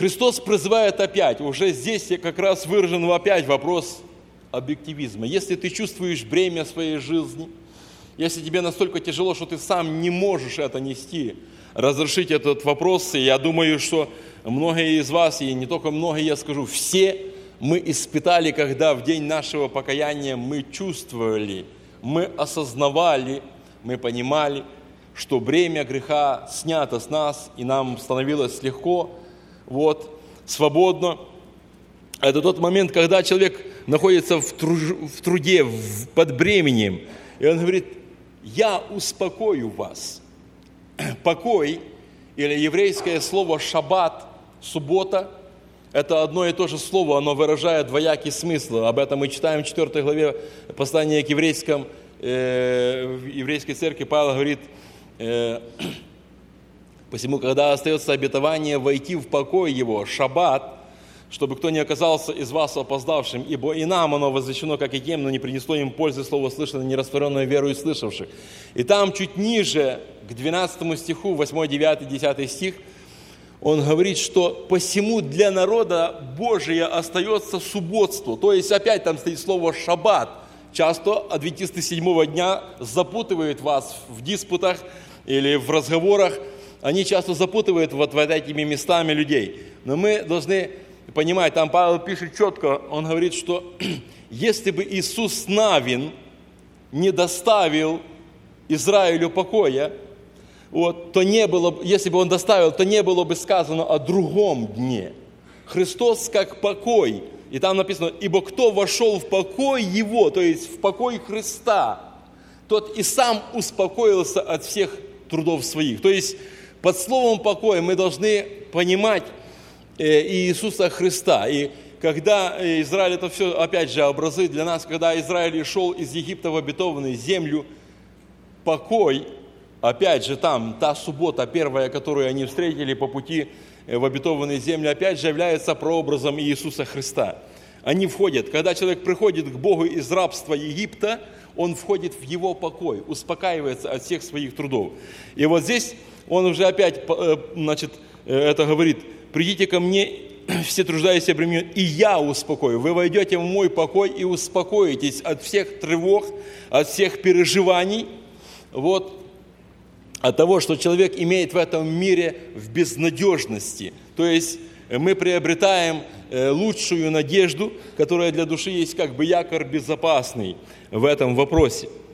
Христос призывает опять, уже здесь как раз выражен опять вопрос объективизма. Если ты чувствуешь бремя своей жизни, если тебе настолько тяжело, что ты сам не можешь это нести, разрешить этот вопрос, и я думаю, что многие из вас, и не только многие, я скажу, все мы испытали, когда в день нашего покаяния мы чувствовали, мы осознавали, мы понимали, что бремя греха снято с нас, и нам становилось легко, свободно. Это тот момент, когда человек находится в труде, под бременем, и он говорит: «Я успокою вас». Покой, или еврейское слово «шаббат», «суббота», это одно и то же слово, оно выражает двоякий смысл. Об этом мы читаем в 4 главе послания к еврейской церкви. Павел говорит: «Посему, когда остается обетование войти в покой его, шаббат, чтобы кто не оказался из вас опоздавшим, ибо и нам оно возвещено, как и тем, но не принесло им пользы слово слышанное, не растворенное верою слышавших». И там чуть ниже, к 12 стиху, 8, 9, 10 стих, он говорит, что «посему для народа Божия остается субботство». То есть опять там стоит слово «шаббат». Часто адвентисты 7-го дня запутывают вас в диспутах или в разговорах. Они часто запутывают вот этими местами людей. Но мы должны понимать, там Павел пишет четко, он говорит, что если бы Иисус Навин не доставил Израилю покоя, то не было, если бы он доставил, то не было бы сказано о другом дне. Христос как покой. И там написано: «Ибо кто вошел в покой Его», то есть в покой Христа, тот и сам успокоился от всех трудов своих. То есть под словом покой мы должны понимать Иисуса Христа. И когда Израиль, это все, опять же, образы для нас, когда Израиль шел из Египта в обетованную землю, покой, опять же, там, та суббота первая, которую они встретили по пути в обетованную землю, опять же, является прообразом Иисуса Христа. Они входят, когда человек приходит к Богу из рабства Египта, он входит в Его покой, успокаивается от всех своих трудов. И вот здесь он уже опять, это говорит: «Придите ко мне, все труждающиеся обремененные, и я успокою». Вы войдете в мой покой и успокоитесь от всех тревог, от всех переживаний, от того, что человек имеет в этом мире в безнадежности. То есть мы приобретаем лучшую надежду, которая для души есть как бы якорь безопасный в этом вопросе.